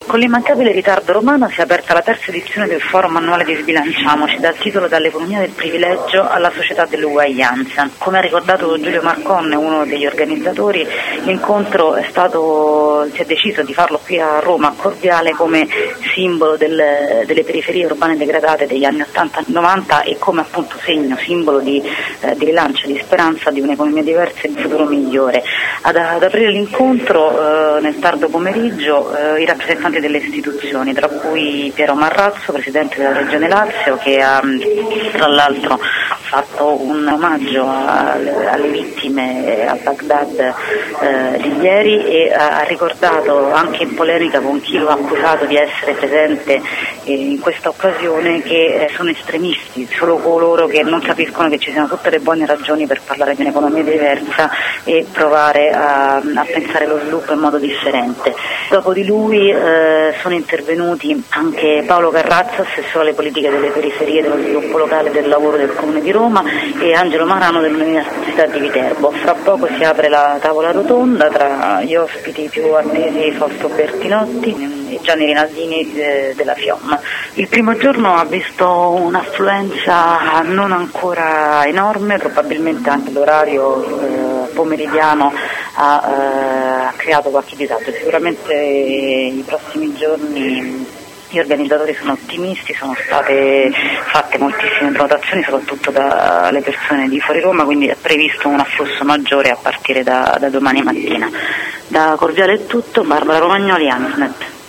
Con l'immancabile ritardo romano si è aperta la terza edizione del forum annuale di Sbilanciamoci, dal titolo Dall'economia del privilegio alla società dell'uguaglianza. Come ha ricordato Giulio Marconne, uno degli organizzatori, l'incontro si è deciso di farlo qui a Roma, a Corviale, come simbolo delle periferie urbane degradate degli anni 80-90 e come appunto simbolo di rilancio, di speranza di un'economia diversa e di un futuro migliore. Ad aprire l'incontro nel tardo pomeriggio i rappresentanti delle istituzioni, tra cui Piero Marrazzo, presidente della Regione Lazio, che ha tra l'altro fatto un omaggio alle vittime a Baghdad di ieri e ha ricordato, anche in polemica con chi lo ha accusato di essere presente in questa occasione, che sono estremisti, solo coloro che non capiscono che ci siano tutte le buone ragioni per parlare di un'economia diversa e provare a pensare lo sviluppo in modo differente. Dopo di lui sono intervenuti anche Paolo Carrazza, assessore alle politiche delle periferie, dello sviluppo locale e del lavoro del Comune di Roma, e Angelo Marano dell'Università di Viterbo. Fra poco si apre la tavola rotonda tra gli ospiti più attesi, Fausto Bertinotti e Gianni Rinaldini della FIOM. Il primo giorno ha visto un'affluenza non ancora enorme, probabilmente anche l'orario pomeridiano ha creato qualche disagio. Sicuramente i prossimi giorni gli organizzatori sono ottimisti, sono state fatte moltissime prenotazioni soprattutto dalle persone di fuori Roma, quindi è previsto un afflusso maggiore a partire da domani mattina. Da Corviale è tutto, Barbara Romagnoli, Ansnet.